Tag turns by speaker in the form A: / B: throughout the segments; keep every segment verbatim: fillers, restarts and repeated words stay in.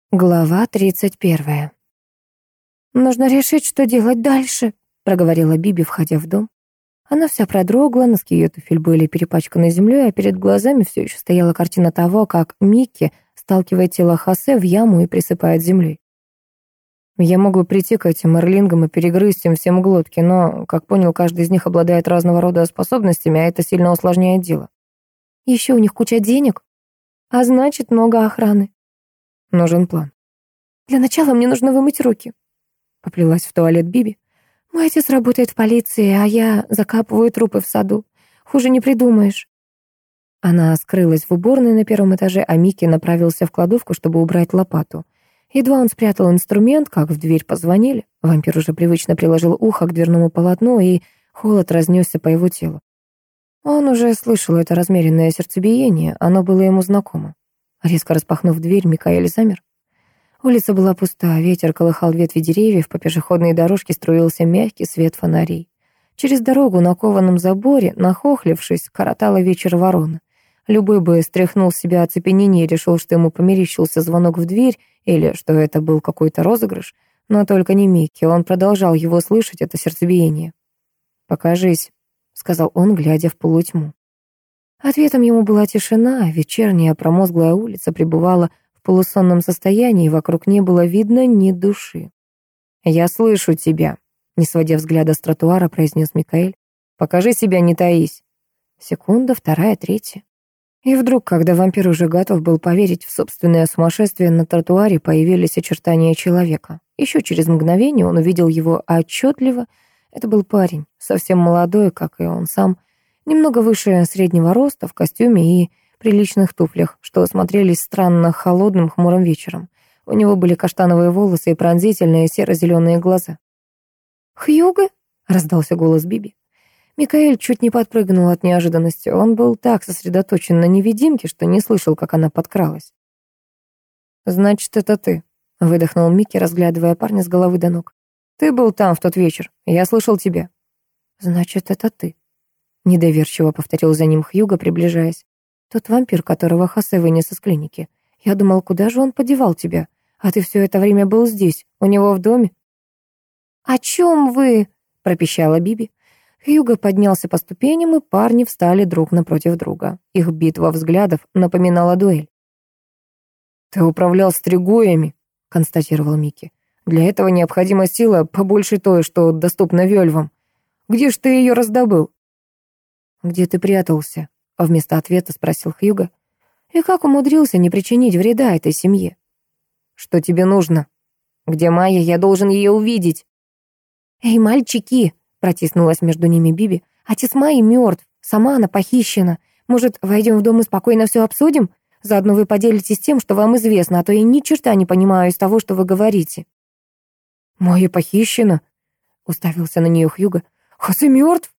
A: Глава тридцать первая. «Нужно решить, что делать дальше», — проговорила Биби, входя в дом. Она вся продрогла, носки ее туфель были перепачканы землей, а перед глазами все еще стояла картина того, как Микки сталкивает тело Хосе в яму и присыпает землей. Я мог бы прийти к этим эрлингам и перегрызть им всем глотки, но, как понял, каждый из них обладает разного рода способностями, а это сильно усложняет дело. Еще у них куча денег, а значит, много охраны. Нужен план. «Для начала мне нужно вымыть руки», — поплелась в туалет Биби. «Мой отец работает в полиции, а я закапываю трупы в саду. Хуже не придумаешь». Она скрылась в уборной на первом этаже, а Микки направился в кладовку, чтобы убрать лопату. Едва он спрятал инструмент, как в дверь позвонили. Вампир уже привычно приложил ухо к дверному полотну, и холод разнесся по его телу. Он уже слышал это размеренное сердцебиение, оно было ему знакомо. Резко распахнув дверь, Микаэль замер. Улица была пуста, ветер колыхал ветви деревьев, по пешеходной дорожке струился мягкий свет фонарей. Через дорогу на кованом заборе, нахохлившись, коротала вечер ворона. Любой бы стряхнул с себя оцепенение и решил, что ему померещился звонок в дверь или что это был какой-то розыгрыш, но только не Микки, он продолжал его слышать, это сердцебиение. «Покажись», — сказал он, глядя в полутьму. Ответом ему была тишина, вечерняя промозглая улица пребывала в полусонном состоянии, и вокруг не было видно ни души. «Я слышу тебя», — не сводя взгляда с тротуара, произнес Микаэль. «Покажи себя, не таись». Секунда, вторая, третья. И вдруг, когда вампир уже готов был поверить в собственное сумасшествие, на тротуаре появились очертания человека. Еще через мгновение он увидел его отчетливо. Это был парень, совсем молодой, как и он сам, немного выше среднего роста, в костюме и приличных туфлях, что смотрелись странно холодным хмурым вечером. У него были каштановые волосы и пронзительные серо-зеленые глаза. «Хьюго?» — раздался голос Биби. Микаэль чуть не подпрыгнул от неожиданности. Он был так сосредоточен на невидимке, что не слышал, как она подкралась. «Значит, это ты», — выдохнул Микки, разглядывая парня с головы до ног. «Ты был там в тот вечер. Я слышал тебя». «Значит, это ты», — недоверчиво повторил за ним Хьюго, приближаясь. «Тот вампир, которого Хосе вынес из клиники. Я думал, куда же он подевал тебя? А ты все это время был здесь, у него в доме». «О чем вы?» — пропищала Биби. Хьюго поднялся по ступеням, и парни встали друг напротив друга. Их битва взглядов напоминала дуэль. «Ты управлял стригоями», — констатировал Микки. «Для этого необходима сила побольше той, что доступна вельвам. Где ж ты ее раздобыл?» «Где ты прятался?» — вместо ответа спросил Хьюго. «И как умудрился не причинить вреда этой семье?» «Что тебе нужно? Где Майя? Я должен ее увидеть». «Эй, мальчики!» — протиснулась между ними Биби. «Отец Майи мертв, сама она похищена. Может, войдем в дом и спокойно все обсудим? Заодно вы поделитесь тем, что вам известно, а то я ни черта не понимаю из того, что вы говорите». «Майя похищена?» — уставился на нее Хьюго. «Хосе мертв?»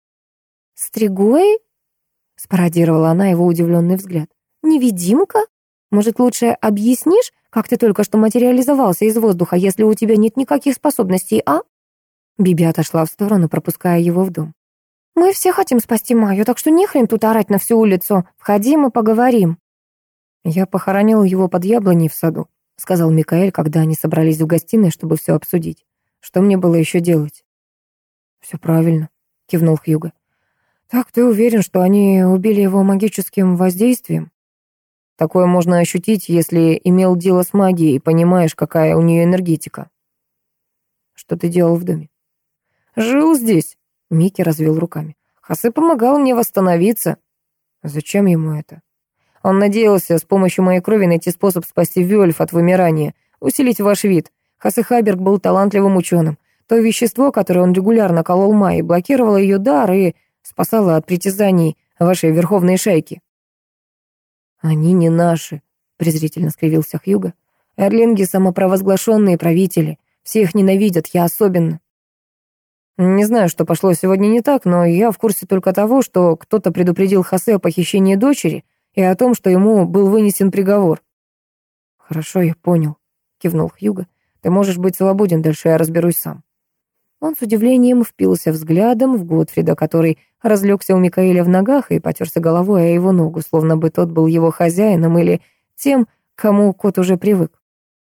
A: «Стригои?» — спародировала она его удивленный взгляд. «Невидимка? Может, лучше объяснишь, как ты только что материализовался из воздуха, если у тебя нет никаких способностей, а?» Биби отошла в сторону, пропуская его в дом. «Мы все хотим спасти Майю, так что не хрен тут орать на всю улицу. Входи, мы поговорим».
B: «Я похоронил его под яблоней в саду», — сказал Микаэль, когда они собрались в гостиной, чтобы все обсудить. «Что мне было еще делать?» «Все правильно», — кивнул Хьюго. «Так ты уверен, что они убили его магическим воздействием?» «Такое можно ощутить, если имел дело с магией и понимаешь, какая у нее энергетика». «Что ты делал в доме?» «Жил здесь», — Микки развел руками. «Хосе помогал мне восстановиться». «Зачем ему это?» «Он надеялся с помощью моей крови найти способ спасти Вельф от вымирания, усилить ваш вид. Хосе Хаберг был талантливым ученым. То вещество, которое он регулярно колол Майе, блокировало ее дар и спасало от притязаний вашей верховной шайки». «Они не наши», — презрительно скривился Хьюго. «Эрлинги — самопровозглашенные правители. Все их ненавидят, я особенно». «Не знаю, что пошло сегодня не так, но я в курсе только того, что кто-то предупредил Хосе о похищении дочери и о том, что ему был вынесен приговор». «Хорошо, я понял», — кивнул Хьюго. «Ты можешь быть свободен, дальше я разберусь сам». Он с удивлением впился взглядом в Готфрида, который разлегся у Микаэля в ногах и потерся головой о его ногу, словно бы тот был его хозяином или тем, к кому кот уже привык.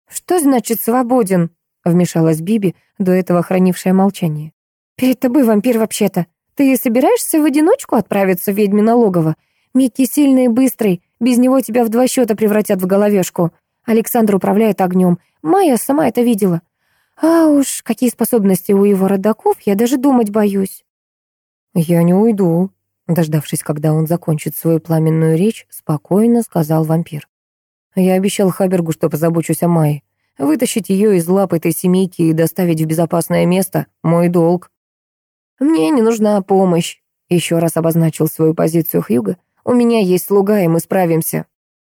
A: «Что значит свободен?» — вмешалась Биби, до этого хранившая молчание. «Перед тобой вампир вообще-то. Ты собираешься в одиночку отправиться в ведьмино логово? Микки сильный и быстрый, без него тебя в два счета превратят в головешку. Александр управляет огнем. Майя сама это видела. А уж какие способности у его родаков, я даже думать боюсь».
B: «Я не уйду», — дождавшись, когда он закончит свою пламенную речь, спокойно сказал вампир. «Я обещал Хабергу, что позабочусь о Майе. Вытащить ее из лап этой семейки и доставить в безопасное место — мой долг».
A: «Мне не нужна помощь», — еще раз обозначил свою позицию Хьюго. «У меня есть слуга, и мы справимся».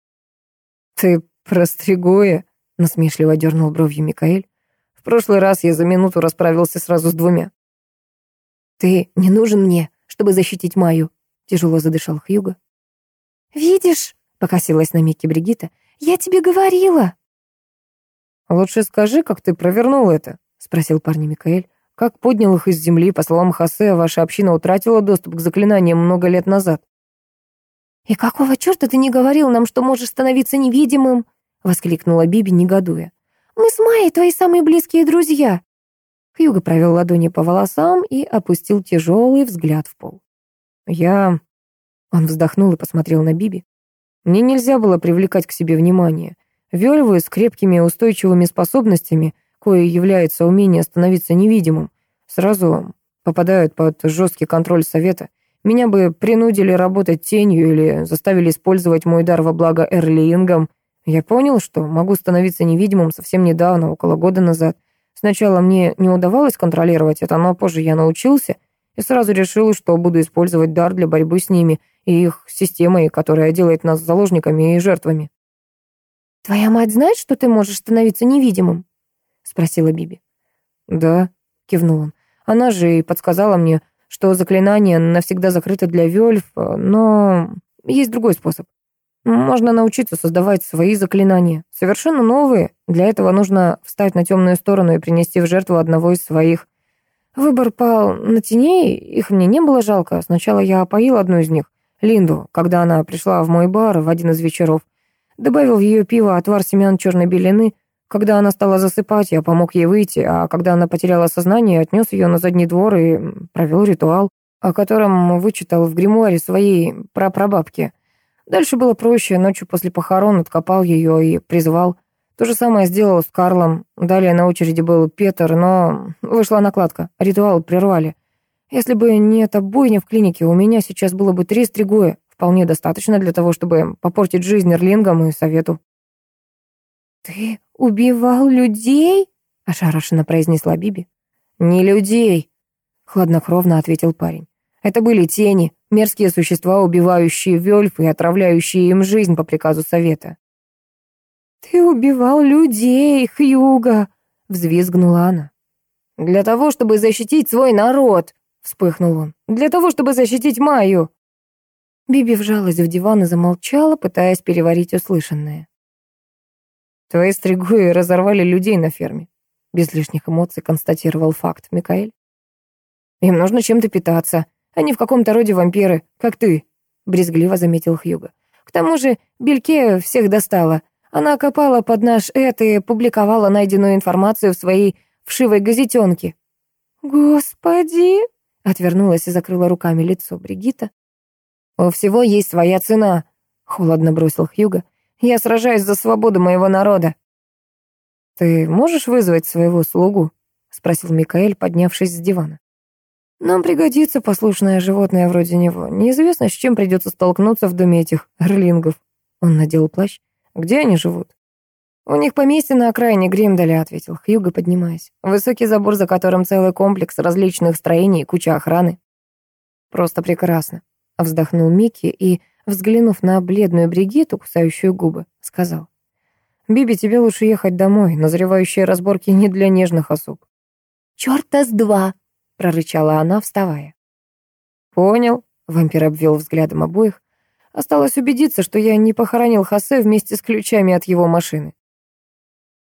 B: «Ты про Стригоя?» — насмешливо дернул бровью Микаэль. «В прошлый раз я за минуту расправился сразу с двумя».
A: «Ты не нужен мне, чтобы защитить Майю», — тяжело задышал Хьюго. «Видишь», — покосилась на Микки Бригитта, — «я тебе говорила».
B: «Лучше скажи, как ты провернул это?» — спросил парня Микаэль. «Как поднял их из земли, по словам Хосе, ваша община утратила доступ к заклинаниям много лет назад».
A: «И какого черта ты не говорил нам, что можешь становиться невидимым?» — воскликнула Биби, негодуя. «Мы с Майей твои самые близкие друзья». Хьюго провел ладони по волосам и опустил тяжелый взгляд в пол.
B: «Я...» Он вздохнул и посмотрел на Биби. «Мне нельзя было привлекать к себе внимание. Вельвы с крепкими устойчивыми способностями, кое является умение становиться невидимым, сразу попадают под жесткий контроль совета. Меня бы принудили работать тенью или заставили использовать мой дар во благо эрлиингам. Я понял, что могу становиться невидимым совсем недавно, около года назад. Сначала мне не удавалось контролировать это, но позже я научился и сразу решил, что буду использовать дар для борьбы с ними и их системой, которая делает нас заложниками и жертвами».
A: «Твоя мать знает, что ты можешь становиться невидимым?» — спросила Биби.
B: «Да», — кивнул он. «Она же и подсказала мне, что заклинание навсегда закрыто для вельф, но есть другой способ. Можно научиться создавать свои заклинания, совершенно новые. Для этого нужно встать на темную сторону и принести в жертву одного из своих. Выбор пал на теней, их мне не было жалко. Сначала я опоил одну из них, Линду, когда она пришла в мой бар в один из вечеров. Добавил в ее пиво отвар семян черной белины. Когда она стала засыпать, я помог ей выйти, а когда она потеряла сознание, отнес ее на задний двор и провел ритуал, о котором вычитал в гримуаре своей прапрабабки. Дальше было проще, ночью после похорон откопал ее и призвал. То же самое сделал с Карлом. Далее на очереди был Петр, но вышла накладка, ритуал прервали. Если бы не эта бойня в клинике, у меня сейчас было бы три Стригоя. Вполне достаточно для того, чтобы попортить жизнь Эрлингам и Совету.
A: «Ты убивал людей?» — ошарашенно произнесла Биби.
B: «Не людей», — хладнокровно ответил парень. «Это были тени, мерзкие существа, убивающие вельф и отравляющие им жизнь по приказу Совета».
A: «Ты убивал людей, Хьюго!» — взвизгнула она.
B: «Для того, чтобы защитить свой народ!» — вспыхнул он. «Для того, чтобы защитить Майю!»
A: Биби вжалась в диван и замолчала, пытаясь переварить услышанное.
B: «Твои стригуи разорвали людей на ферме», — без лишних эмоций констатировал факт Микаэль. «Им нужно чем-то питаться. Они в каком-то роде вампиры, как ты», — брезгливо заметил Хьюго. «К тому же Бельке всех достала. Она копала под наш эд и публиковала найденную информацию в своей вшивой газетенке».
A: «Господи!» — отвернулась и закрыла руками лицо Бригитта.
B: «У всего есть своя цена», — холодно бросил Хьюго. «Я сражаюсь за свободу моего народа». «Ты можешь вызвать своего слугу?» — спросил Микаэль, поднявшись с дивана. «Нам пригодится послушное животное вроде него. Неизвестно, с чем придется столкнуться в доме этих эрлингов». Он надел плащ. «Где они живут?» «У них поместье на окраине Гримдаля», — ответил Хьюго, поднимаясь. «Высокий забор, за которым целый комплекс различных строений и куча охраны». «Просто прекрасно», — вздохнул Микки и, взглянув на бледную Бригитту, кусающую губы, сказал. «Биби, тебе лучше ехать домой. Назревающие разборки не для нежных особ».
A: «Чёрта с два!» — прорычала она, вставая.
B: «Понял», — вампир обвел взглядом обоих. «Осталось убедиться, что я не похоронил Хосе вместе с ключами от его машины».